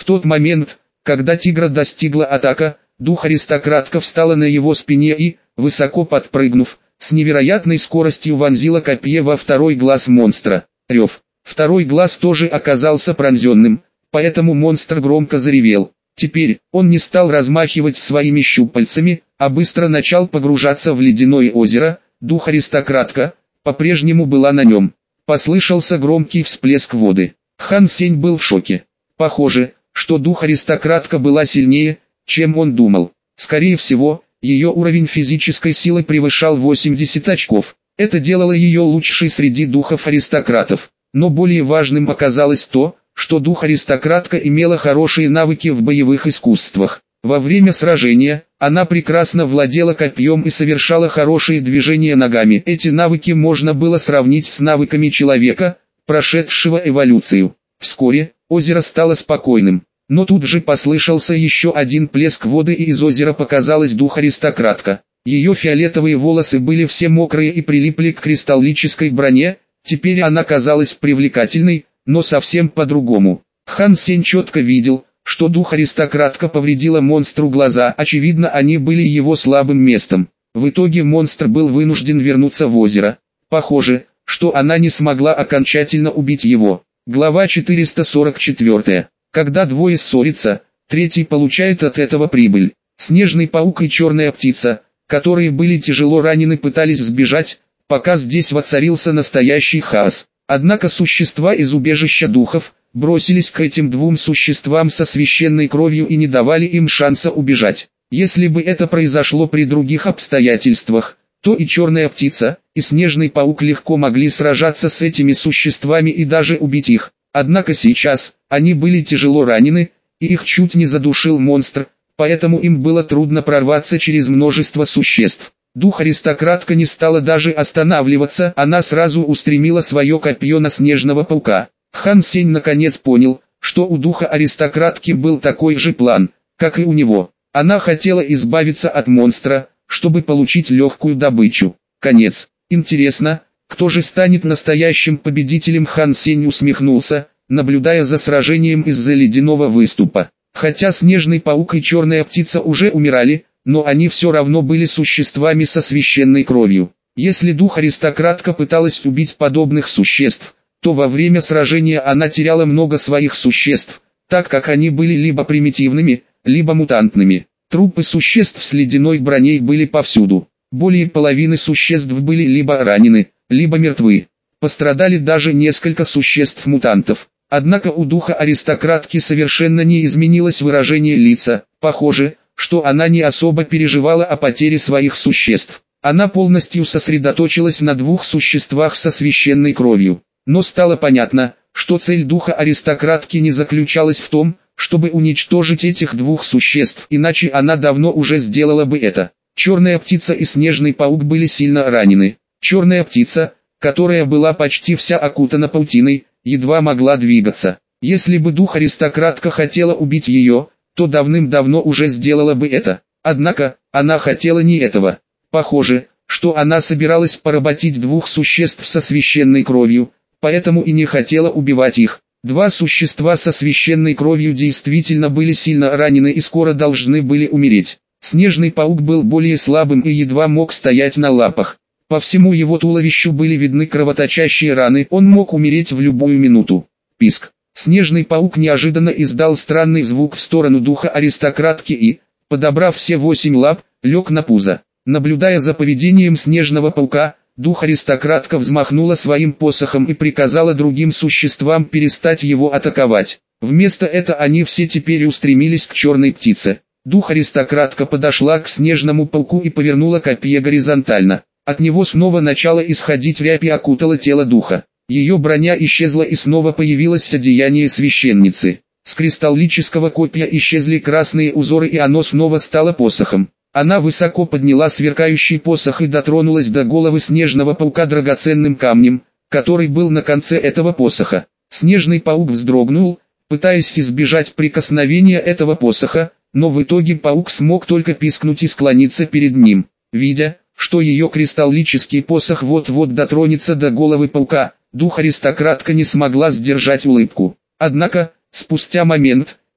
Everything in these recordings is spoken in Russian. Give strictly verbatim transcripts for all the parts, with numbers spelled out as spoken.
тот момент, когда тигра достигла атака, дух-аристократка встала на его спине и, высоко подпрыгнув, с невероятной скоростью вонзила копье во второй глаз монстра. Рев. Второй глаз тоже оказался пронзенным, поэтому монстр громко заревел. Теперь, он не стал размахивать своими щупальцами, а быстро начал погружаться в ледяное озеро. Дух-аристократка по-прежнему была на нем. Послышался громкий всплеск воды. Хан Сень был в шоке. Похоже, что дух-аристократка была сильнее, чем он думал. Скорее всего, ее уровень физической силы превышал восемьдесят очков. Это делало ее лучшей среди духов-аристократов. Но более важным оказалось то, что дух-аристократка имела хорошие навыки в боевых искусствах. Во время сражения, она прекрасно владела копьем и совершала хорошие движения ногами. Эти навыки можно было сравнить с навыками человека, прошедшего эволюцию. Вскоре, озеро стало спокойным. Но тут же послышался еще один плеск воды, и из озера показалась дух-аристократка. Ее фиолетовые волосы были все мокрые и прилипли к кристаллической броне. Теперь она казалась привлекательной, но совсем по-другому. Хан Сень четко видел, что дух-аристократка повредила монстру глаза, очевидно, они были его слабым местом. В итоге монстр был вынужден вернуться в озеро. Похоже, что она не смогла окончательно убить его. Глава четыреста сорок четыре. Когда двое ссорятся, третий получает от этого прибыль. Снежный паук и черная птица, которые были тяжело ранены, пытались сбежать, пока здесь воцарился настоящий хаос. Однако существа из убежища духов бросились к этим двум существам со священной кровью и не давали им шанса убежать. Если бы это произошло при других обстоятельствах, то и черная птица, и снежный паук легко могли сражаться с этими существами и даже убить их. Однако сейчас, они были тяжело ранены, и их чуть не задушил монстр, поэтому им было трудно прорваться через множество существ. Дух-аристократка не стала даже останавливаться, она сразу устремила свое копье на снежного паука. Хан Сень наконец понял, что у духа-аристократки был такой же план, как и у него. Она хотела избавиться от монстра, чтобы получить легкую добычу. Конец. Интересно, кто же станет настоящим победителем? Хан Сень усмехнулся, наблюдая за сражением из-за ледяного выступа. Хотя снежный паук и черная птица уже умирали, но они все равно были существами со священной кровью. Если дух-аристократка пыталась убить подобных существ, то во время сражения она теряла много своих существ, так как они были либо примитивными, либо мутантными. Трупы существ с ледяной броней были повсюду. Более половины существ были либо ранены, либо мертвы. Пострадали даже несколько существ-мутантов. Однако у духа-аристократки совершенно не изменилось выражение лица. Похоже, что она не особо переживала о потере своих существ. Она полностью сосредоточилась на двух существах со священной кровью. Но стало понятно, что цель духа-аристократки не заключалась в том, чтобы уничтожить этих двух существ, иначе она давно уже сделала бы это. Черная птица и снежный паук были сильно ранены. Черная птица, которая была почти вся окутана паутиной, едва могла двигаться. Если бы дух-аристократка хотела убить ее, то давным-давно уже сделала бы это. Однако, она хотела не этого. Похоже, что она собиралась поработить двух существ со священной кровью, поэтому и не хотела убивать их. Два существа со священной кровью действительно были сильно ранены и скоро должны были умереть. Снежный паук был более слабым и едва мог стоять на лапах. По всему его туловищу были видны кровоточащие раны, он мог умереть в любую минуту. Писк. Снежный паук неожиданно издал странный звук в сторону духа-аристократки и, подобрав все восемь лап, лег на пузо. Наблюдая за поведением снежного паука, дух-аристократка взмахнула своим посохом и приказала другим существам перестать его атаковать. Вместо этого они все теперь устремились к черной птице. Дух-аристократка подошла к снежному пауку и повернула копье горизонтально. От него снова начало исходить рябь и окутало тело духа. Ее броня исчезла и снова появилось одеяние священницы. С кристаллического копья исчезли красные узоры и оно снова стало посохом. Она высоко подняла сверкающий посох и дотронулась до головы снежного паука драгоценным камнем, который был на конце этого посоха. Снежный паук вздрогнул, пытаясь избежать прикосновения этого посоха, но в итоге паук смог только пискнуть и склониться перед ним. Видя, что ее кристаллический посох вот-вот дотронется до головы паука, дух-аристократка не смогла сдержать улыбку. Однако, спустя момент,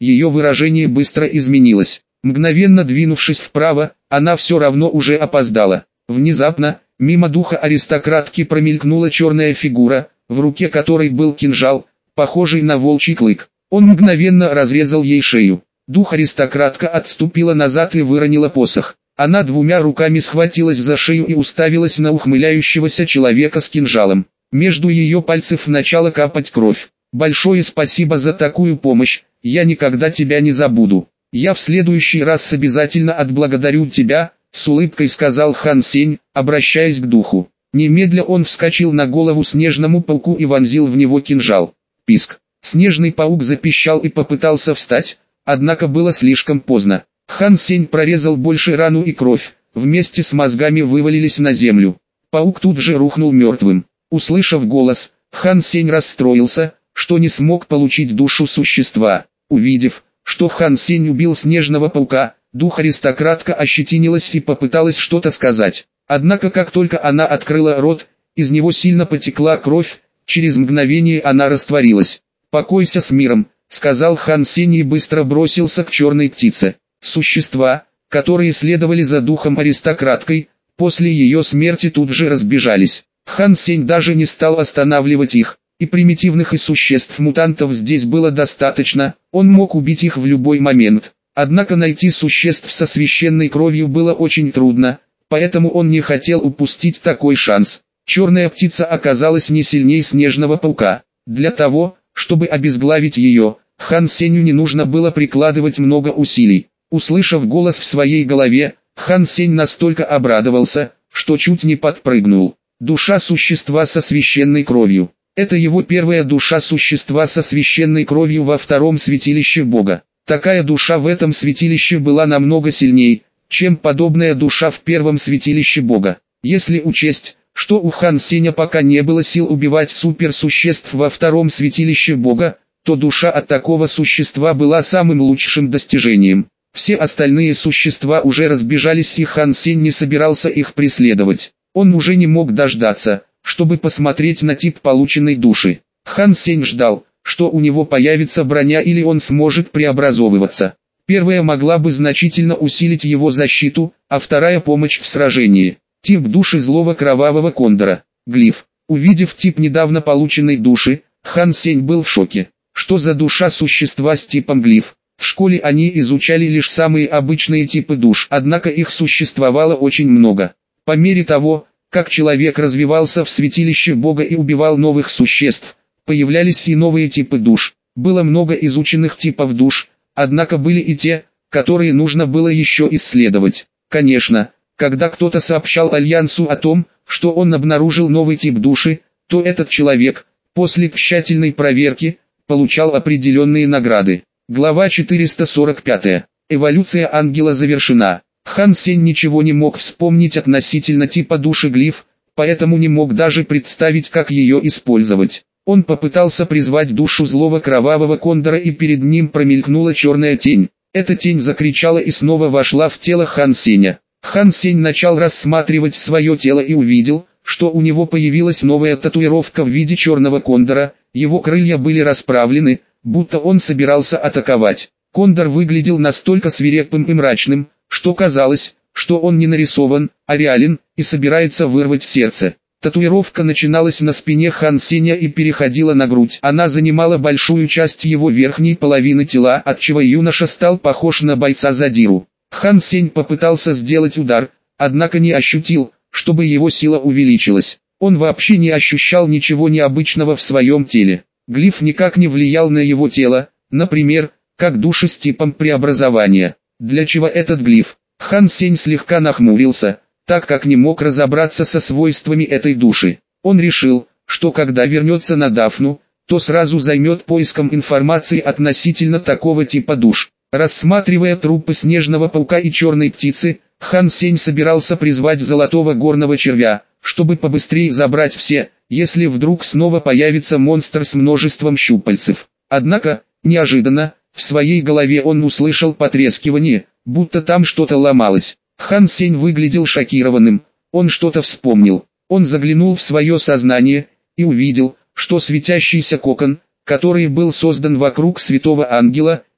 ее выражение быстро изменилось. Мгновенно двинувшись вправо, она все равно уже опоздала. Внезапно, мимо духа аристократки промелькнула черная фигура, в руке которой был кинжал, похожий на волчий клык. Он мгновенно разрезал ей шею. Дух аристократка отступила назад и выронила посох. Она двумя руками схватилась за шею и уставилась на ухмыляющегося человека с кинжалом. Между ее пальцев начала капать кровь. «Большое спасибо за такую помощь, я никогда тебя не забуду. Я в следующий раз обязательно отблагодарю тебя», — с улыбкой сказал Хан Сень, обращаясь к духу. Немедля он вскочил на голову снежному пауку и вонзил в него кинжал. Писк. Снежный паук запищал и попытался встать, однако было слишком поздно. Хан Сень прорезал больше рану и кровь, вместе с мозгами вывалились на землю. Паук тут же рухнул мертвым. Услышав голос, Хан Сень расстроился, что не смог получить душу существа. Увидев, что Хан Сень убил снежного паука, дух аристократка ощетинилась и попыталась что-то сказать. Однако как только она открыла рот, из него сильно потекла кровь, через мгновение она растворилась. «Покойся с миром», — сказал Хан Сень и быстро бросился к черной птице. Существа, которые следовали за духом аристократкой, после ее смерти тут же разбежались. Хан Сень даже не стал останавливать их, и примитивных и существ-мутантов здесь было достаточно, он мог убить их в любой момент. Однако найти существ со священной кровью было очень трудно, поэтому он не хотел упустить такой шанс. Черная птица оказалась не сильнее снежного паука. Для того, чтобы обезглавить ее, Хан Сенью не нужно было прикладывать много усилий. Услышав голос в своей голове, Хан Сень настолько обрадовался, что чуть не подпрыгнул. Душа существа со священной кровью. Это его первая душа существа со священной кровью во втором святилище Бога. Такая душа в этом святилище была намного сильнее, чем подобная душа в первом святилище Бога. Если учесть, что у Хан Сеня пока не было сил убивать суперсуществ во втором святилище Бога, то душа от такого существа была самым лучшим достижением. Все остальные существа уже разбежались, и Хан Сень не собирался их преследовать. Он уже не мог дождаться, чтобы посмотреть на тип полученной души. Хан Сень ждал, что у него появится броня или он сможет преобразовываться. Первая могла бы значительно усилить его защиту, а вторая помощь в сражении. Тип души злого кровавого кондора. Глиф. Увидев тип недавно полученной души, Хан Сень был в шоке. Что за душа существа с типом глиф? В школе они изучали лишь самые обычные типы душ, однако их существовало очень много. По мере того, как человек развивался в святилище Бога и убивал новых существ, появлялись и новые типы душ. Было много изученных типов душ, однако были и те, которые нужно было еще исследовать. Конечно, когда кто-то сообщал Альянсу о том, что он обнаружил новый тип души, то этот человек, после тщательной проверки, получал определенные награды. Глава четыреста сорок пять. Эволюция ангела завершена. Хан Сень ничего не мог вспомнить относительно типа души глиф, поэтому не мог даже представить, как ее использовать. Он попытался призвать душу злого кровавого кондора, и перед ним промелькнула черная тень. Эта тень закричала и снова вошла в тело Хан Сеня. Хан Сень начал рассматривать свое тело и увидел, что у него появилась новая татуировка в виде черного кондора, его крылья были расправлены, будто он собирался атаковать. Кондор выглядел настолько свирепым и мрачным, что казалось, что он не нарисован, а реален, и собирается вырвать сердце. Татуировка начиналась на спине Хан Сеня и переходила на грудь. Она занимала большую часть его верхней половины тела, отчего юноша стал похож на бойца-задиру. Хан Сень попытался сделать удар, однако не ощутил, чтобы его сила увеличилась. Он вообще не ощущал ничего необычного в своем теле. Глиф никак не влиял на его тело, например, как души с типом преобразования. Для чего этот глиф? Хан Сень слегка нахмурился, так как не мог разобраться со свойствами этой души. Он решил, что когда вернется на Дафну, то сразу займет поиском информации относительно такого типа душ. Рассматривая трупы снежного паука и черной птицы, Хан Сень собирался призвать золотого горного червя, чтобы побыстрее забрать все, если вдруг снова появится монстр с множеством щупальцев. Однако, неожиданно, в своей голове он услышал потрескивание, будто там что-то ломалось. Хан Сень выглядел шокированным, он что-то вспомнил. Он заглянул в свое сознание и увидел, что светящийся кокон, который был создан вокруг святого ангела,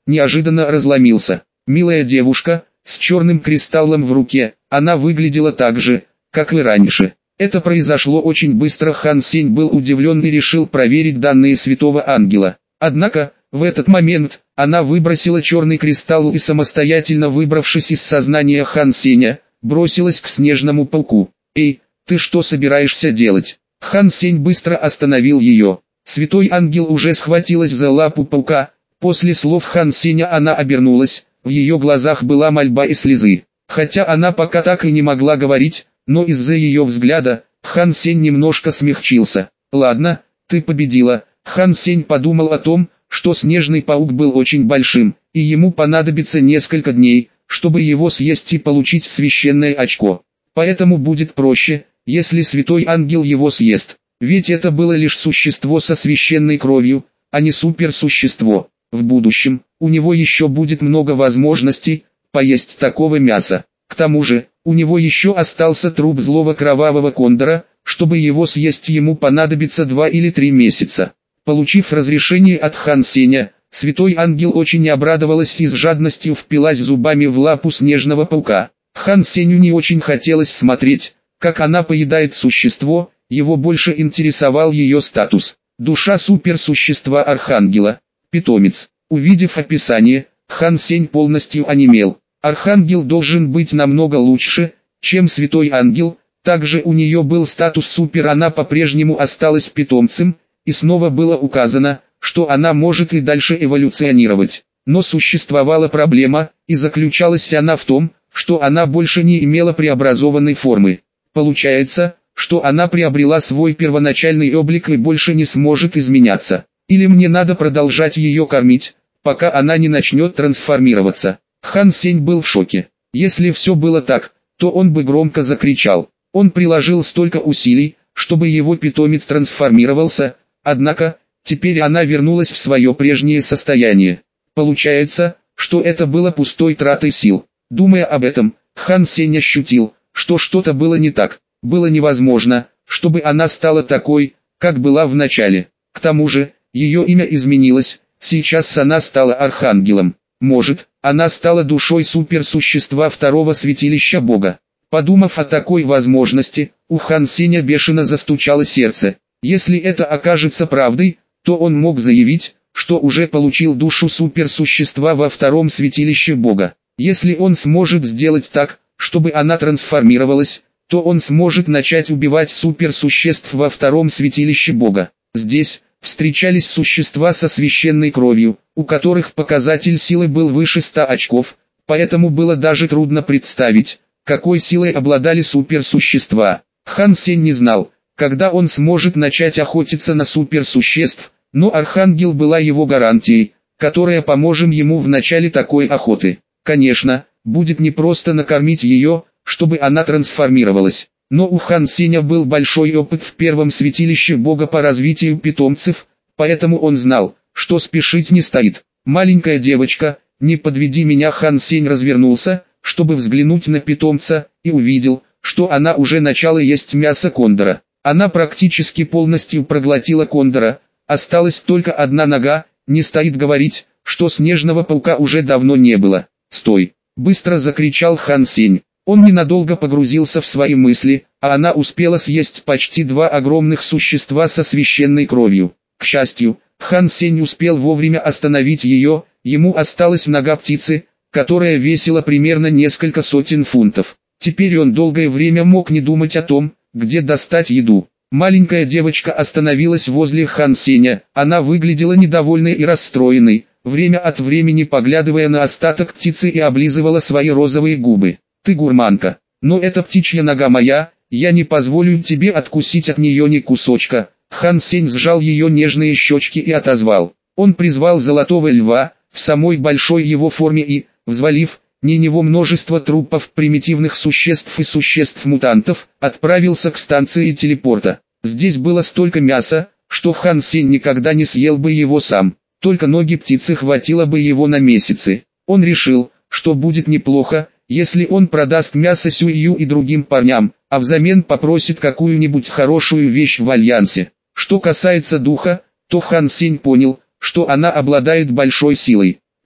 неожиданно разломился. Милая девушка, с черным кристаллом в руке, она выглядела так же, как и раньше. Это произошло очень быстро. Хан Сень был удивлен и решил проверить данные святого ангела. Однако, в этот момент, она выбросила черный кристалл и самостоятельно выбравшись из сознания Хан Сеня, бросилась к снежному пауку. «Эй, ты что собираешься делать?» Хан Сень быстро остановил ее. Святой ангел уже схватилась за лапу паука. После слов Хан Сеня она обернулась, в ее глазах была мольба и слезы. Хотя она пока так и не могла говорить, но из-за ее взгляда, Хан Сень немножко смягчился. «Ладно, ты победила». Хан Сень подумал о том, что снежный паук был очень большим, и ему понадобится несколько дней, чтобы его съесть и получить священное очко. Поэтому будет проще, если святой ангел его съест. Ведь это было лишь существо со священной кровью, а не суперсущество. В будущем, у него еще будет много возможностей поесть такого мяса. К тому же, у него еще остался труп злого кровавого кондора, чтобы его съесть ему понадобится два или три месяца. Получив разрешение от Хан Сеня, святой ангел очень обрадовалась и с жадностью впилась зубами в лапу снежного паука. Хан Сеню не очень хотелось смотреть, как она поедает существо, его больше интересовал ее статус. Душа суперсущества Архангела, питомец. Увидев описание, Хан Сень полностью онемел. Архангел должен быть намного лучше, чем святой ангел, также у нее был статус супер, она по-прежнему осталась питомцем, и снова было указано, что она может и дальше эволюционировать. Но существовала проблема, и заключалась она в том, что она больше не имела преобразованной формы. Получается, что она приобрела свой первоначальный облик и больше не сможет изменяться. Или мне надо продолжать ее кормить, пока она не начнет трансформироваться. Хан Сень был в шоке. Если все было так, то он бы громко закричал. Он приложил столько усилий, чтобы его питомец трансформировался, однако, теперь она вернулась в свое прежнее состояние. Получается, что это было пустой тратой сил. Думая об этом, Хан Сень ощутил, что что-то было не так. Было невозможно, чтобы она стала такой, как была в начале. К тому же, ее имя изменилось, сейчас она стала Архангелом. Может, она стала душой суперсущества второго святилища Бога. Подумав о такой возможности, у Хан Сеня бешено застучало сердце. Если это окажется правдой, то он мог заявить, что уже получил душу суперсущества во втором святилище Бога. Если он сможет сделать так, чтобы она трансформировалась, то он сможет начать убивать суперсуществ во втором святилище Бога. Здесь встречались существа со священной кровью, у которых показатель силы был выше ста очков, поэтому было даже трудно представить, какой силой обладали суперсущества. Хан Сень не знал, когда он сможет начать охотиться на суперсуществ, но Архангел была его гарантией, которая поможет ему в начале такой охоты. Конечно, будет непросто накормить ее, чтобы она трансформировалась. Но у Хан Сеня был большой опыт в первом святилище Бога по развитию питомцев, поэтому он знал, что спешить не стоит. «Маленькая девочка, не подведи меня». Хан Сень развернулся, чтобы взглянуть на питомца, и увидел, что она уже начала есть мясо кондора. Она практически полностью проглотила кондора, осталась только одна нога, не стоит говорить, что снежного паука уже давно не было. «Стой!» – быстро закричал Хан Сень. Он ненадолго погрузился в свои мысли, а она успела съесть почти два огромных существа со священной кровью. К счастью, Хан Сень успел вовремя остановить ее, ему осталась нога птицы, которая весила примерно несколько сотен фунтов. Теперь он долгое время мог не думать о том, где достать еду. Маленькая девочка остановилась возле Хан Сеня, она выглядела недовольной и расстроенной, время от времени поглядывая на остаток птицы и облизывала свои розовые губы. «Ты гурманка, но эта птичья нога моя, я не позволю тебе откусить от нее ни кусочка». Хан Сень сжал ее нежные щечки и отозвал. Он призвал золотого льва, в самой большой его форме и, взвалив на него множество трупов примитивных существ и существ-мутантов, отправился к станции телепорта. Здесь было столько мяса, что Хан Сень никогда не съел бы его сам, только ноги птицы хватило бы его на месяцы. Он решил, что будет неплохо, если он продаст мясо Сюю и другим парням, а взамен попросит какую-нибудь хорошую вещь в альянсе. Что касается духа, то Хан Сень понял, что она обладает большой силой.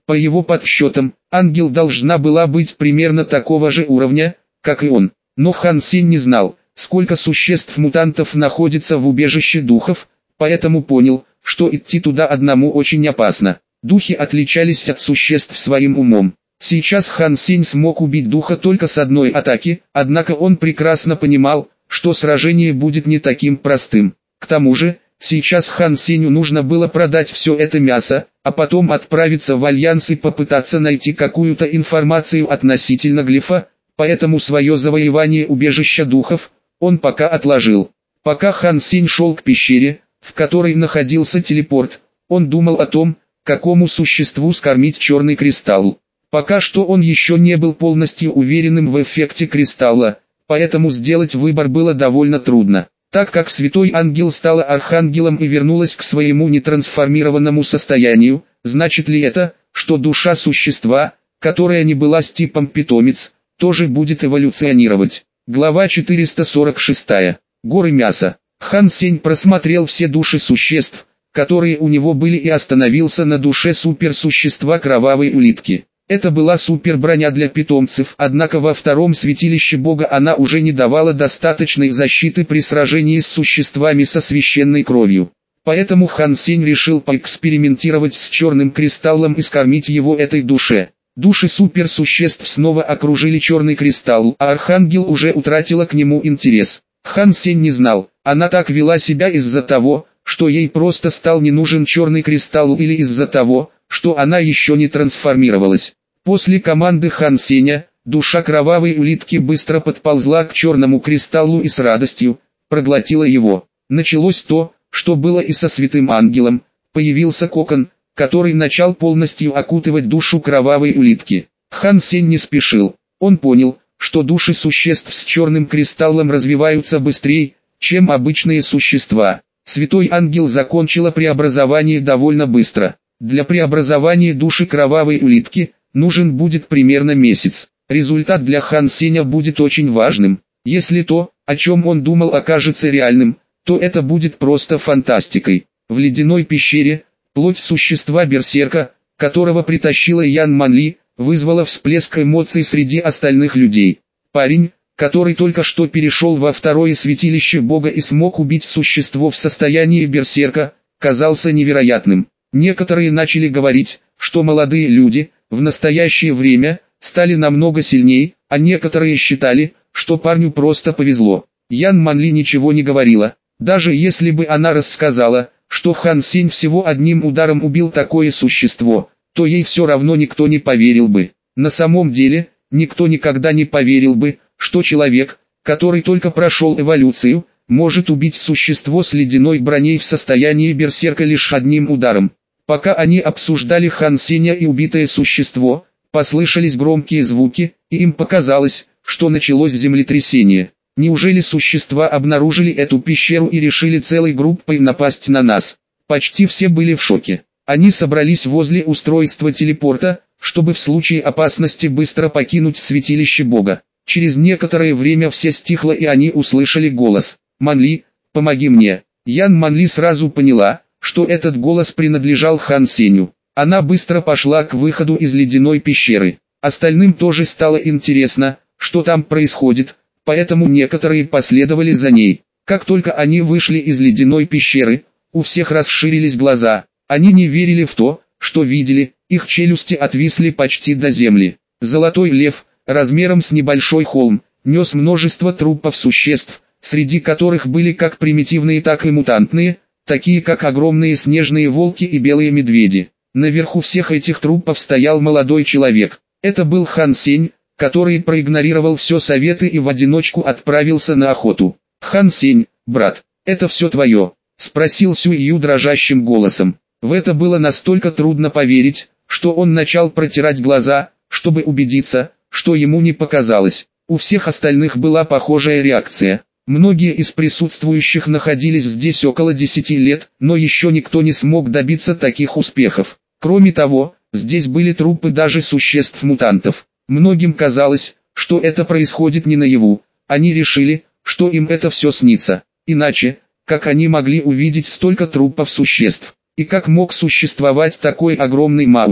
По его подсчетам, ангел должна была быть примерно такого же уровня, как и он. Но Хан Сень не знал, сколько существ-мутантов находится в убежище духов, поэтому понял, что идти туда одному очень опасно. Духи отличались от существ своим умом. Сейчас Хан Сень смог убить духа только с одной атаки, однако он прекрасно понимал, что сражение будет не таким простым. К тому же, сейчас Хан Сенью нужно было продать все это мясо, а потом отправиться в Альянс и попытаться найти какую-то информацию относительно глифа, поэтому свое завоевание убежища духов он пока отложил. Пока Хан Сень шел к пещере, в которой находился телепорт, он думал о том, какому существу скормить черный кристалл. Пока что он еще не был полностью уверенным в эффекте кристалла, поэтому сделать выбор было довольно трудно. Так как Святой Ангел стала Архангелом и вернулась к своему нетрансформированному состоянию, значит ли это, что душа существа, которая не была с типом питомец, тоже будет эволюционировать? Глава четыреста сорок шесть. Горы мяса. Хан Сень просмотрел все души существ, которые у него были, и остановился на душе суперсущества кровавой улитки. Это была суперброня для питомцев, однако во втором святилище Бога она уже не давала достаточной защиты при сражении с существами со священной кровью. Поэтому Хан Сень решил поэкспериментировать с черным кристаллом и скормить его этой душе. Души суперсуществ снова окружили черный кристалл, а Архангел уже утратила к нему интерес. Хан Сень не знал, она так вела себя из-за того, что ей просто стал не нужен черный кристалл, или из-за того, что она еще не трансформировалась. После команды Хан Сеня, душа кровавой улитки быстро подползла к черному кристаллу и с радостью проглотила его. Началось то, что было и со Святым Ангелом. Появился кокон, который начал полностью окутывать душу кровавой улитки. Хан Сень не спешил. Он понял, что души существ с черным кристаллом развиваются быстрее, чем обычные существа. Святой Ангел закончила преобразование довольно быстро. Для преобразования души кровавой улитки нужен будет примерно месяц. Результат для Хан Сеня будет очень важным. Если то, о чем он думал, окажется реальным, то это будет просто фантастикой. В ледяной пещере, плоть существа берсерка, которого притащила Ян Манли, вызвала всплеск эмоций среди остальных людей. Парень, который только что перешел во второе святилище Бога и смог убить существо в состоянии берсерка, казался невероятным. Некоторые начали говорить, что молодые люди, в настоящее время, стали намного сильнее, а некоторые считали, что парню просто повезло. Ян Манли ничего не говорила. Даже если бы она рассказала, что Хан Сень всего одним ударом убил такое существо, то ей все равно никто не поверил бы. На самом деле, никто никогда не поверил бы, что человек, который только прошел эволюцию, может убить существо с ледяной броней в состоянии берсерка лишь одним ударом. Пока они обсуждали Хан Сеня и убитое существо, послышались громкие звуки, и им показалось, что началось землетрясение. Неужели существа обнаружили эту пещеру и решили целой группой напасть на нас? Почти все были в шоке. Они собрались возле устройства телепорта, чтобы в случае опасности быстро покинуть святилище Бога. Через некоторое время все стихло, и они услышали голос: «Манли, помоги мне». Ян Манли сразу поняла, что этот голос принадлежал Хан Сеню. Она быстро пошла к выходу из ледяной пещеры. Остальным тоже стало интересно, что там происходит, поэтому некоторые последовали за ней. Как только они вышли из ледяной пещеры, у всех расширились глаза. Они не верили в то, что видели, их челюсти отвисли почти до земли. Золотой лев, размером с небольшой холм, нес множество трупов существ, среди которых были как примитивные, так и мутантные, такие как огромные снежные волки и белые медведи. Наверху всех этих трупов стоял молодой человек. Это был Хан Сень, который проигнорировал все советы и в одиночку отправился на охоту. «Хан Сень, брат, это все твое?» — спросил Сюй Ю дрожащим голосом. В это было настолько трудно поверить, что он начал протирать глаза, чтобы убедиться, что ему не показалось. У всех остальных была похожая реакция. Многие из присутствующих находились здесь около десяти лет, но еще никто не смог добиться таких успехов. Кроме того, здесь были трупы даже существ-мутантов. Многим казалось, что это происходит не наяву. Они решили, что им это все снится. Иначе, как они могли увидеть столько трупов существ? И как мог существовать такой огромный маунт?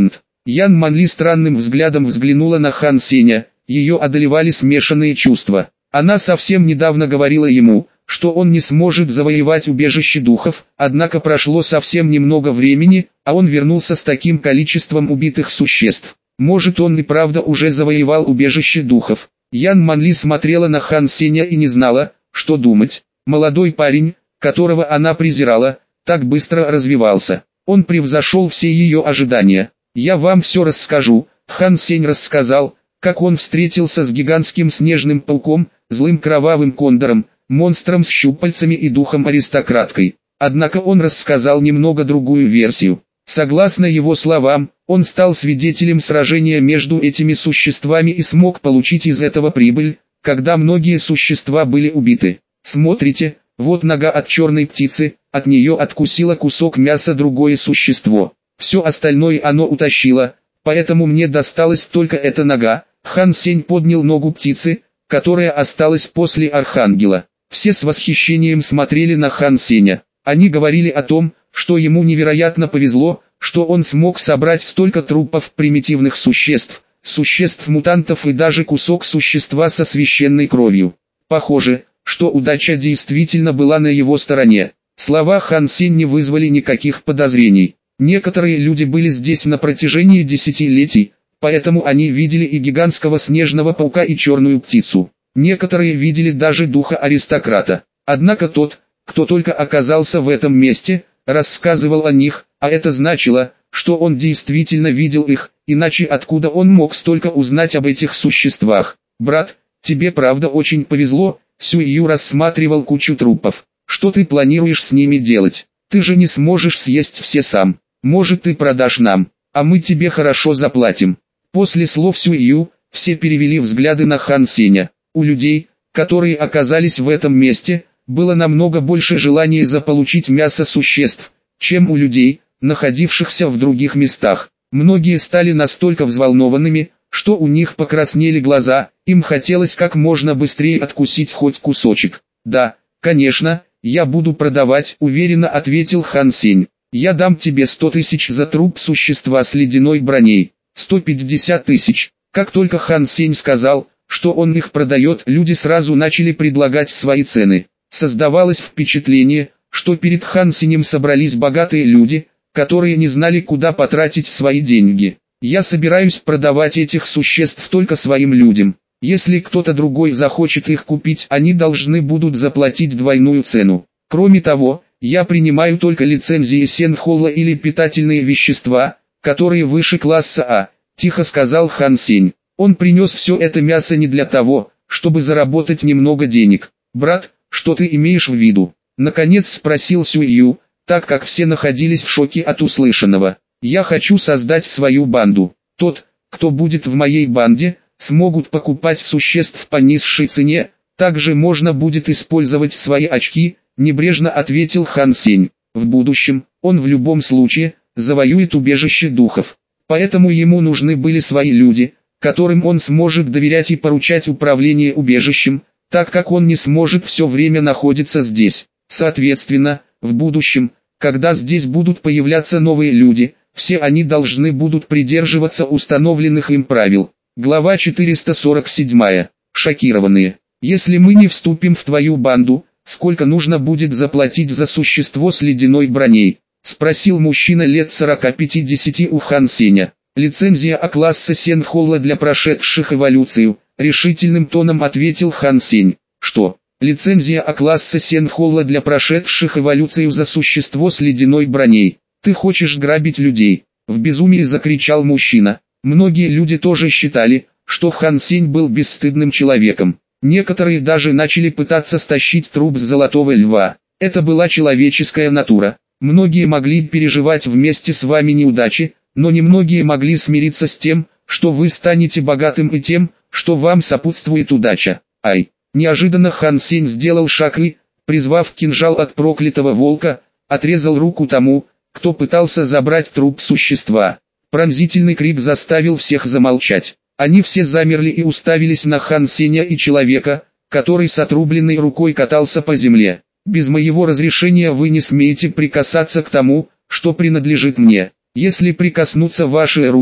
Ян Манли странным взглядом взглянула на Хан Сеня, ее одолевали смешанные чувства. Она совсем недавно говорила ему, что он не сможет завоевать убежище духов, однако прошло совсем немного времени, а он вернулся с таким количеством убитых существ. Может, он и правда уже завоевал убежище духов. Ян Манли смотрела на Хан Сеня и не знала, что думать. Молодой парень, которого она презирала, так быстро развивался. Он превзошел все ее ожидания. «Я вам все расскажу», — Хан Сень рассказал, как он встретился с гигантским снежным пауком, злым кровавым кондором, монстром с щупальцами и духом-аристократкой. Однако он рассказал немного другую версию. Согласно его словам, он стал свидетелем сражения между этими существами и смог получить из этого прибыль, когда многие существа были убиты. Смотрите, вот нога от черной птицы, от нее откусило кусок мяса другое существо. Все остальное оно утащило, поэтому мне досталась только эта нога. Хан Сень поднял ногу птицы, которая осталась после Архангела. Все с восхищением смотрели на Хан Сеня. Они говорили о том, что ему невероятно повезло, что он смог собрать столько трупов примитивных существ, существ-мутантов и даже кусок существа со священной кровью. Похоже, что удача действительно была на его стороне. Слова Хан Сень не вызвали никаких подозрений. Некоторые люди были здесь на протяжении десятилетий, поэтому они видели и гигантского снежного паука, и черную птицу. Некоторые видели даже духа аристократа. Однако тот, кто только оказался в этом месте, рассказывал о них, а это значило, что он действительно видел их, иначе откуда он мог столько узнать об этих существах? «Брат, тебе правда очень повезло», — Сюй-Ю рассматривал кучу трупов. «Что ты планируешь с ними делать? Ты же не сможешь съесть все сам. Может, ты продашь нам, а мы тебе хорошо заплатим». После слов Сюй-Ю, все перевели взгляды на Хан Сеня. У людей, которые оказались в этом месте, было намного больше желания заполучить мясо существ, чем у людей, находившихся в других местах. Многие стали настолько взволнованными, что у них покраснели глаза, им хотелось как можно быстрее откусить хоть кусочек. «Да, конечно, я буду продавать», — уверенно ответил Хан Сень. «Я дам тебе сто тысяч за труп существа с ледяной броней». сто пятьдесят тысяч. Как только Хан Сень сказал, что он их продает, люди сразу начали предлагать свои цены. Создавалось впечатление, что перед Хан Сенем собрались богатые люди, которые не знали, куда потратить свои деньги. «Я собираюсь продавать этих существ только своим людям. Если кто-то другой захочет их купить, они должны будут заплатить двойную цену. Кроме того, я принимаю только лицензии Сенхолла или питательные вещества, которые выше класса А», — тихо сказал Хан Сень. Он принес все это мясо не для того, чтобы заработать немного денег. «Брат, что ты имеешь в виду?» — наконец спросил Сюй-Ю, так как все находились в шоке от услышанного. «Я хочу создать свою банду. Тот, кто будет в моей банде, смогут покупать существ по низшей цене, также можно будет использовать свои очки», — небрежно ответил Хан Сень. В будущем, он в любом случае, завоюет убежище духов. Поэтому ему нужны были свои люди, которым он сможет доверять и поручать управление убежищем, так как он не сможет все время находиться здесь. Соответственно, в будущем, когда здесь будут появляться новые люди, все они должны будут придерживаться установленных им правил. Глава четыреста сорок семь. Шокированные. «Если мы не вступим в твою банду, сколько нужно будет заплатить за существо с ледяной броней?» — спросил мужчина лет сорока-пятидесяти у Хан Сеня. «Лицензия А-класса Сенхолла для прошедших эволюцию», — решительным тоном ответил Хан Сень. «Что? Лицензия А-класса Сенхолла для прошедших эволюцию за существо с ледяной броней? Ты хочешь грабить людей?» — в безумии закричал мужчина. Многие люди тоже считали, что Хан Сень был бесстыдным человеком. Некоторые даже начали пытаться стащить труп с золотого льва. Это была человеческая натура. Многие могли переживать вместе с вами неудачи, но немногие могли смириться с тем, что вы станете богатым, и тем, что вам сопутствует удача. Ай! Неожиданно Хан Сень сделал шаг и, призвав кинжал от проклятого волка, отрезал руку тому, кто пытался забрать труп существа. Пронзительный крик заставил всех замолчать. Они все замерли и уставились на Хан Сеня и человека, который с отрубленной рукой катался по земле. «Без моего разрешения вы не смеете прикасаться к тому, что принадлежит мне. Если прикоснутся ваши руки,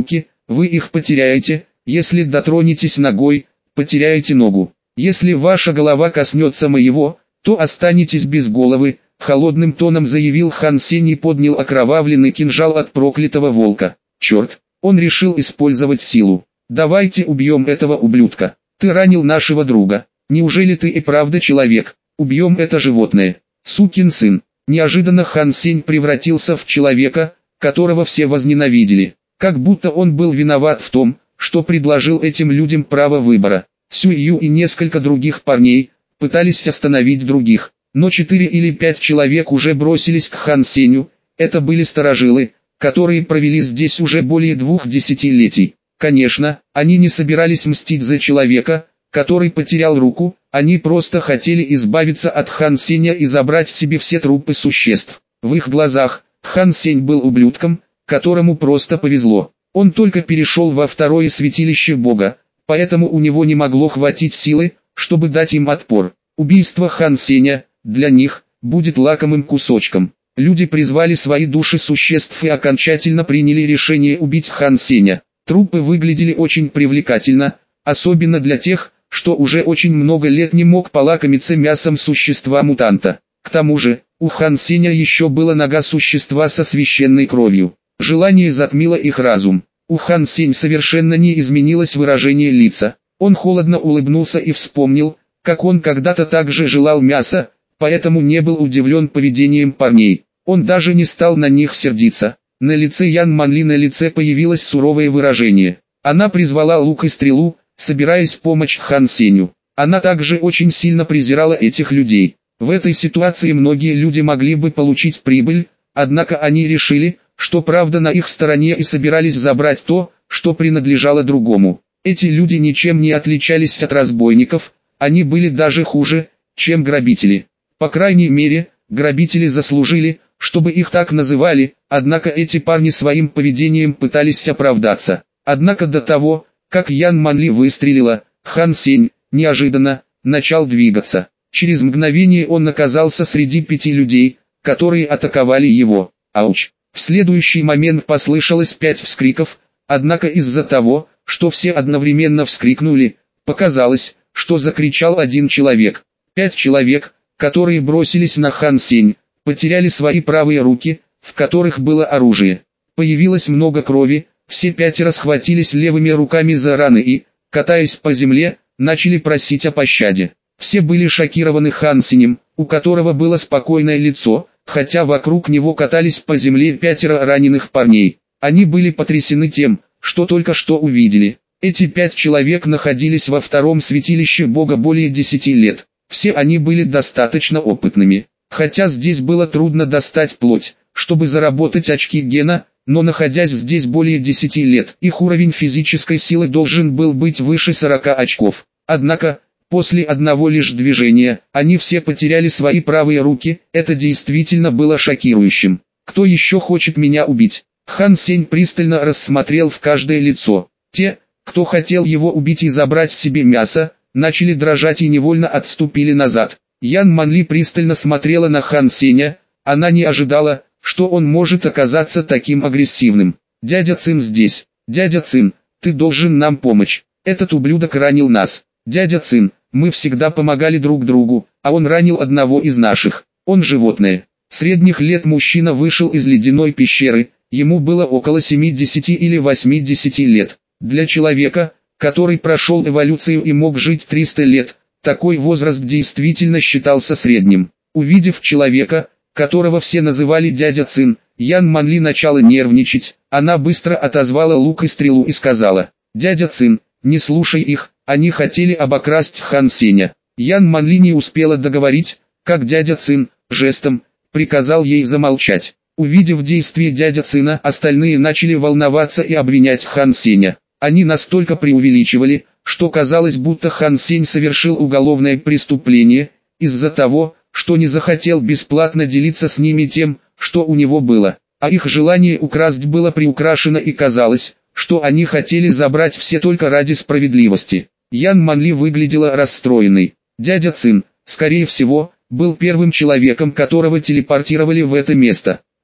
вы их потеряете, если дотронетесь ногой, потеряете ногу. Если ваша голова коснется моего, то останетесь без головы, холодным тоном заявил Хан Сень и поднял окровавленный кинжал от проклятого волка. Черт, он решил использовать силу. Давайте убьем этого ублюдка. Ты ранил нашего друга. Неужели ты и правда человек? Убьем это животное. Сукин сын. Неожиданно Хан Сень превратился в человека, которого все возненавидели. Как будто он был виноват в том, что предложил этим людям право выбора. Сюю и несколько других парней пытались остановить других, но четыре или пять человек уже бросились к Хан Сенью. Это были старожилы, которые провели здесь уже более двух десятилетий. Конечно, они не собирались мстить за человека, который потерял руку, они просто хотели избавиться от Хан Сеня и забрать себе все трупы существ. В их глазах Хан Сень был ублюдком, которому просто повезло. Он только перешел во второе святилище Бога, поэтому у него не могло хватить силы, чтобы дать им отпор. Убийство Хан Сеня, для них, будет лакомым кусочком. Люди призвали свои души существ и окончательно приняли решение убить Хан Сеня. Трупы выглядели очень привлекательно, особенно для тех, что уже очень много лет не мог полакомиться мясом существа-мутанта. К тому же, у Хан Сеня еще была нога существа со священной кровью. Желание затмило их разум. У Хан Сень совершенно не изменилось выражение лица. Он холодно улыбнулся и вспомнил, как он когда-то также желал мяса, поэтому не был удивлен поведением парней. Он даже не стал на них сердиться. На лице Ян Манли на лице появилось суровое выражение. Она призвала лук и стрелу, собираясь помочь Хан Сенью. Она также очень сильно презирала этих людей. В этой ситуации многие люди могли бы получить прибыль, однако они решили, что правда на их стороне и собирались забрать то, что принадлежало другому. Эти люди ничем не отличались от разбойников, они были даже хуже, чем грабители. По крайней мере, грабители заслужили, чтобы их так называли, однако эти парни своим поведением пытались оправдаться. Однако до того, как Ян Манли выстрелила, Хан Сень, неожиданно, начал двигаться. Через мгновение он оказался среди пяти людей, которые атаковали его. Ауч! В следующий момент послышалось пять вскриков, однако из-за того, что все одновременно вскрикнули, показалось, что закричал один человек. Пять человек, которые бросились на Хан Сень, потеряли свои правые руки, в которых было оружие. Появилось много крови, все пятеро схватились левыми руками за раны и, катаясь по земле, начали просить о пощаде. Все были шокированы Хан Сенем, у которого было спокойное лицо, хотя вокруг него катались по земле пятеро раненых парней. Они были потрясены тем, что только что увидели. Эти пять человек находились во втором святилище Бога более десяти лет. Все они были достаточно опытными. Хотя здесь было трудно достать плоть, чтобы заработать очки гена, но находясь здесь более десяти лет, их уровень физической силы должен был быть выше сорока очков. Однако, после одного лишь движения, они все потеряли свои правые руки, это действительно было шокирующим. «Кто еще хочет меня убить?» Хан Сень пристально рассмотрел в каждое лицо. Те, кто хотел его убить и забрать себе мясо, начали дрожать и невольно отступили назад. Ян Манли пристально смотрела на Хан Сеня, она не ожидала, что он может оказаться таким агрессивным. «Дядя Цин здесь. Дядя Цин, ты должен нам помочь. Этот ублюдок ранил нас. Дядя Цин, мы всегда помогали друг другу, а он ранил одного из наших. Он животное». Средних лет мужчина вышел из ледяной пещеры, ему было около семидесяти или восьмидесяти лет. Для человека, который прошел эволюцию и мог жить триста лет, такой возраст действительно считался средним. Увидев человека, которого все называли дядя Цин, Ян Манли начала нервничать, она быстро отозвала лук и стрелу и сказала: «Дядя Цин, не слушай их, они хотели обокрасть Хан Сеня». Ян Манли не успела договорить, как дядя Цин, жестом, приказал ей замолчать. Увидев действие дядя Цина, остальные начали волноваться и обвинять Хан Сеня. Они настолько преувеличивали, что казалось, будто Хан Сень совершил уголовное преступление, из-за того, что не захотел бесплатно делиться с ними тем, что у него было. А их желание украсть было приукрашено и казалось, что они хотели забрать все только ради справедливости. Ян Манли выглядела расстроенной. Дядя Цин, скорее всего, был первым человеком, которого телепортировали в это место.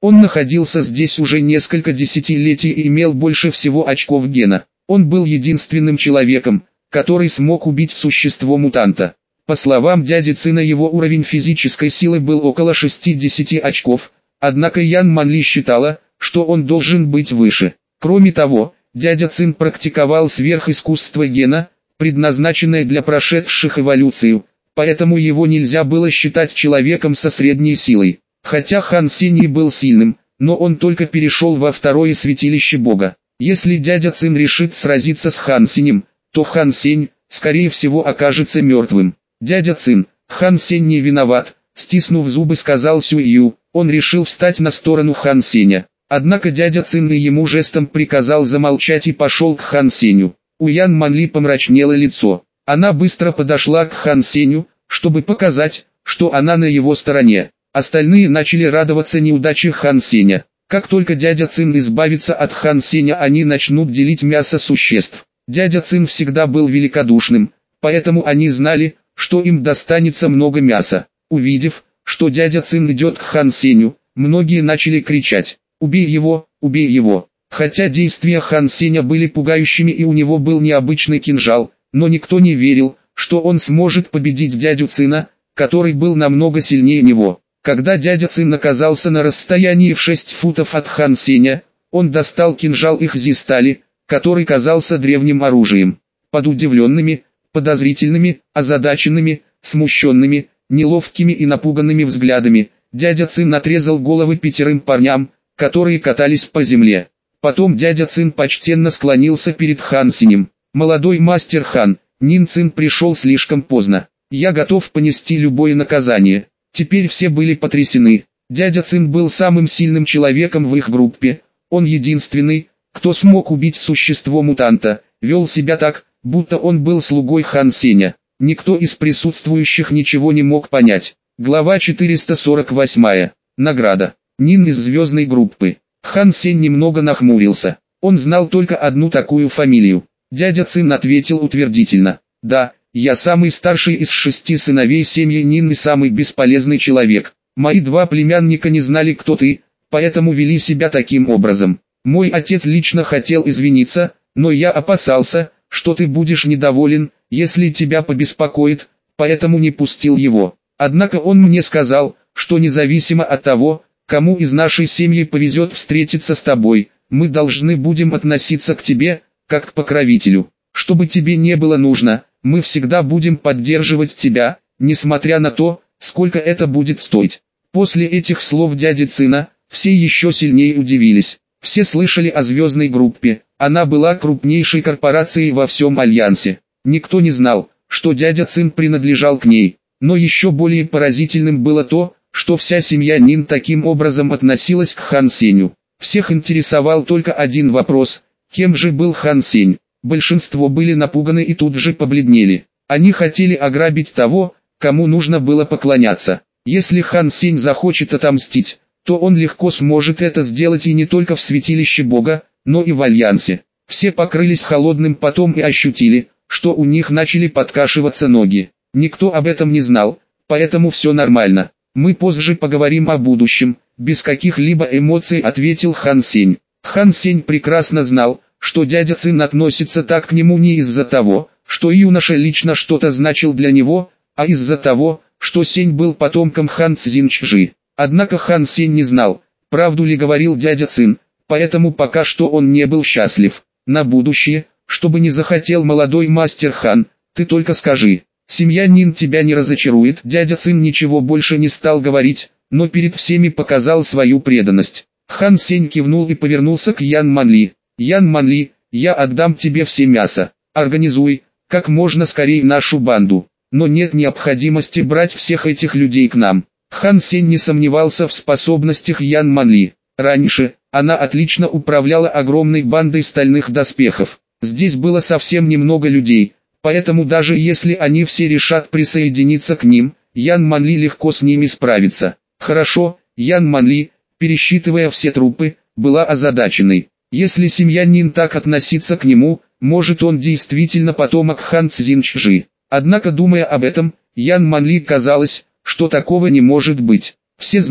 Он находился здесь уже несколько десятилетий и имел больше всего очков гена. Он был единственным человеком, который смог убить существо-мутанта. По словам дяди Цина, его уровень физической силы был около шестидесяти очков, однако Ян Манли считала, что он должен быть выше. Кроме того, дядя Цин практиковал сверхискусство гена, предназначенное для прошедших эволюцию, поэтому его нельзя было считать человеком со средней силой. Хотя Хан Сень и был сильным, но он только перешел во второе святилище Бога. Если дядя Цин решит сразиться с Хан Сенем, то Хан Сень, скорее всего, окажется мертвым. Дядя Цин, Хан Сень не виноват, стиснув зубы, сказал Сюй Ю. Он решил встать на сторону Хан Сеня. Однако дядя Цин и ему жестом приказал замолчать и пошел к Хан Сеню. У Ян Манли помрачнело лицо. Она быстро подошла к Хан Сеню, чтобы показать, что она на его стороне. Остальные начали радоваться неудаче Хан Сеня. Как только дядя Цин избавится от Хан Сеня, они начнут делить мясо существ. Дядя Цин всегда был великодушным, поэтому они знали, что им достанется много мяса. Увидев, что дядя Цин идет к Хан Сеню, многие начали кричать: «Убей его, убей его!». Хотя действия Хан Сеня были пугающими и у него был необычный кинжал, но никто не верил, что он сможет победить дядю Цина, который был намного сильнее него. Когда дядя Цин оказался на расстоянии в шесть футов от Хан Сеня, он достал кинжал их из стали, который казался древним оружием. Под удивленными, подозрительными, озадаченными, смущенными, неловкими и напуганными взглядами, дядя Цин отрезал головы пятерым парням, которые катались по земле. Потом дядя Цин почтенно склонился перед Хан Сенем. «Молодой мастер Хан, Нин Цин пришел слишком поздно. Я готов понести любое наказание». Теперь все были потрясены. Дядя Цин был самым сильным человеком в их группе. Он единственный, кто смог убить существо-мутанта, вел себя так, будто он был слугой Хан Сеня. Никто из присутствующих ничего не мог понять. Глава четыреста сорок восемь. Награда. Нин из звездной группы. Хан Сень немного нахмурился. Он знал только одну такую фамилию. Дядя Цин ответил утвердительно: «Да, я самый старший из шести сыновей семьи Нин и самый бесполезный человек. Мои два племянника не знали, кто ты, поэтому вели себя таким образом. Мой отец лично хотел извиниться, но я опасался, что ты будешь недоволен, если тебя побеспокоит, поэтому не пустил его. Однако он мне сказал, что независимо от того, кому из нашей семьи повезет встретиться с тобой, мы должны будем относиться к тебе, как к покровителю. Чтобы тебе не было нужно, мы всегда будем поддерживать тебя, несмотря на то, сколько это будет стоить». После этих слов дяди Цина, все еще сильнее удивились. Все слышали о звездной группе, она была крупнейшей корпорацией во всем Альянсе. Никто не знал, что дядя Цин принадлежал к ней. Но еще более поразительным было то, что вся семья Нин таким образом относилась к Хан Сеню. Всех интересовал только один вопрос: кем же был Хан Сень? Большинство были напуганы и тут же побледнели. Они хотели ограбить того, кому нужно было поклоняться. Если Хан Сень захочет отомстить, то он легко сможет это сделать и не только в святилище Бога, но и в Альянсе. Все покрылись холодным потом и ощутили, что у них начали подкашиваться ноги. Никто об этом не знал, поэтому все нормально. Мы позже поговорим о будущем, без каких-либо эмоций ответил Хан Сень. Хан Сень прекрасно знал, что дядя Цин относится так к нему не из-за того, что юноша лично что-то значил для него, а из-за того, что Сень был потомком Хан Цзиньчжи. Однако Хан Сень не знал, правду ли говорил дядя Цин, поэтому пока что он не был счастлив. На будущее, чтобы не захотел молодой мастер Хан, ты только скажи, семья Нин тебя не разочарует. Дядя Цин ничего больше не стал говорить, но перед всеми показал свою преданность. Хан Сень кивнул и повернулся к Ян Манли. «Ян Манли, я отдам тебе все мясо. Организуй, как можно скорее нашу банду. Но нет необходимости брать всех этих людей к нам». Хан Сень не сомневался в способностях Ян Манли. Раньше, она отлично управляла огромной бандой стальных доспехов. Здесь было совсем немного людей, поэтому даже если они все решат присоединиться к ним, Ян Манли легко с ними справится. «Хорошо», Ян Манли, пересчитывая все трупы, была озадаченной. Если семья Нин так относится к нему, может он действительно потомок Хан Цзиньчжи. Однако, думая об этом, Ян Манли казалось, что такого не может быть. Все знали,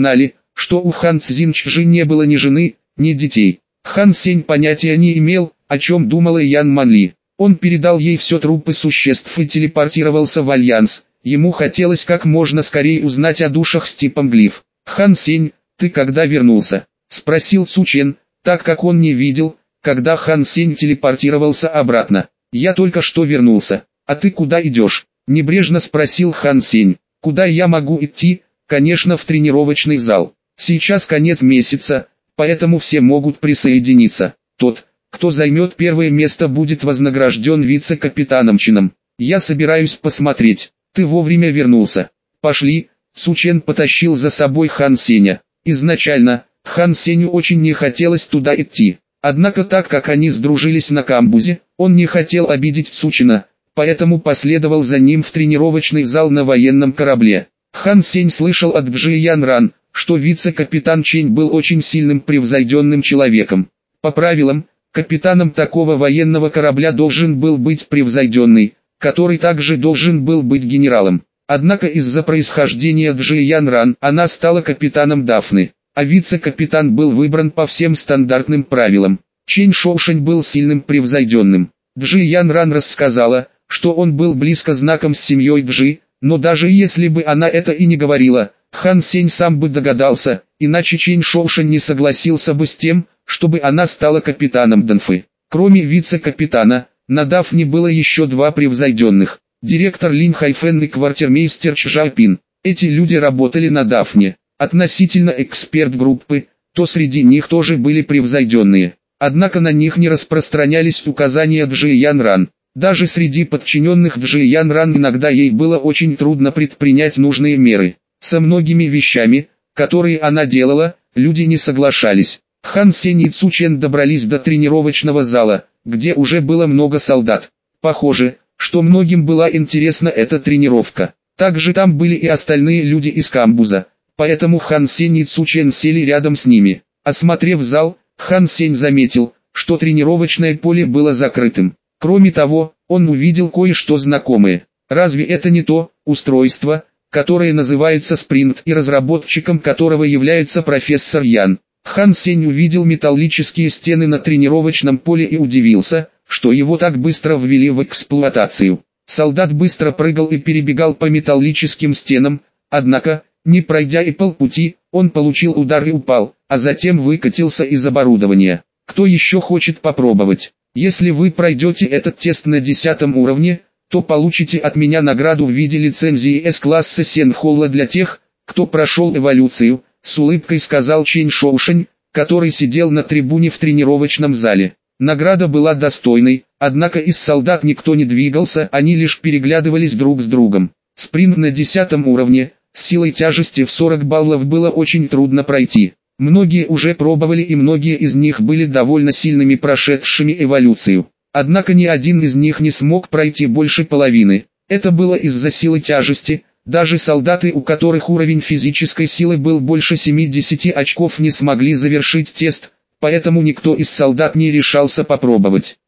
что у Хан Цзиньчжи не было ни жены, ни детей. Хан Сень понятия не имел, о чем думала Ян Манли. Он передал ей все трупы существ и телепортировался в Альянс. Ему хотелось как можно скорее узнать о душах с типом глиф. «Хан Сень, ты когда вернулся?» – спросил Цучен, так как он не видел, когда Хан Сень телепортировался обратно. «Я только что вернулся. А ты куда идешь?» – небрежно спросил Хан Сень. «Куда я могу идти? Конечно, в тренировочный зал. Сейчас конец месяца, поэтому все могут присоединиться. Тот, кто займет первое место, будет вознагражден вице-капитаном чином. Я собираюсь посмотреть. Ты вовремя вернулся. Пошли». Цучен потащил за собой Хан Сеня. Изначально, Хан Сеню очень не хотелось туда идти. Однако так как они сдружились на камбузе, он не хотел обидеть Цучена, поэтому последовал за ним в тренировочный зал на военном корабле. Хан Сень слышал от Джи Ян Ран, что вице-капитан Чень был очень сильным превзойденным человеком. По правилам, капитаном такого военного корабля должен был быть превзойденный, который также должен был быть генералом. Однако из-за происхождения Джи Ян Ран она стала капитаном Дафны, а вице-капитан был выбран по всем стандартным правилам. Чэнь Шоушень был сильным превзойденным. Джи Ян Ран рассказала, что он был близко знаком с семьей Джи, но даже если бы она это и не говорила, Хан Сень сам бы догадался, иначе Чэнь Шоушень не согласился бы с тем, чтобы она стала капитаном Данфы. Кроме вице-капитана, на Дафне было еще два превзойденных. Директор Лин Хайфен и квартирмейстер Чжапин. Эти люди работали на Дафне. Относительно эксперт-группы, то среди них тоже были превзойденные. Однако на них не распространялись указания Джи Ян Ран. Даже среди подчиненных Джи Ян Ран иногда ей было очень трудно предпринять нужные меры. Со многими вещами, которые она делала, люди не соглашались. Хан Сень и Цучен добрались до тренировочного зала, где уже было много солдат. Похоже, что многим была интересна эта тренировка. Также там были и остальные люди из камбуза, поэтому Хан Сень и Цучен сели рядом с ними. Осмотрев зал, Хан Сень заметил, что тренировочное поле было закрытым. Кроме того, он увидел кое-что знакомое. Разве это не то устройство, которое называется спринт и разработчиком которого является профессор Ян? Хан Сень увидел металлические стены на тренировочном поле и удивился, что его так быстро ввели в эксплуатацию. Солдат быстро прыгал и перебегал по металлическим стенам, однако, не пройдя и полпути, он получил удар и упал, а затем выкатился из оборудования. Кто еще хочет попробовать? Если вы пройдете этот тест на десятом уровне, то получите от меня награду в виде лицензии С-класса Сенхолла для тех, кто прошел эволюцию, с улыбкой сказал Чэнь Шоушень, который сидел на трибуне в тренировочном зале. Награда была достойной, однако из солдат никто не двигался, они лишь переглядывались друг с другом. Спринт на десятом уровне, с силой тяжести в сорок баллов было очень трудно пройти. Многие уже пробовали и многие из них были довольно сильными прошедшими эволюцию. Однако ни один из них не смог пройти больше половины. Это было из-за силы тяжести. Даже солдаты, у которых уровень физической силы был больше семидесяти очков, не смогли завершить тест, поэтому никто из солдат не решался попробовать.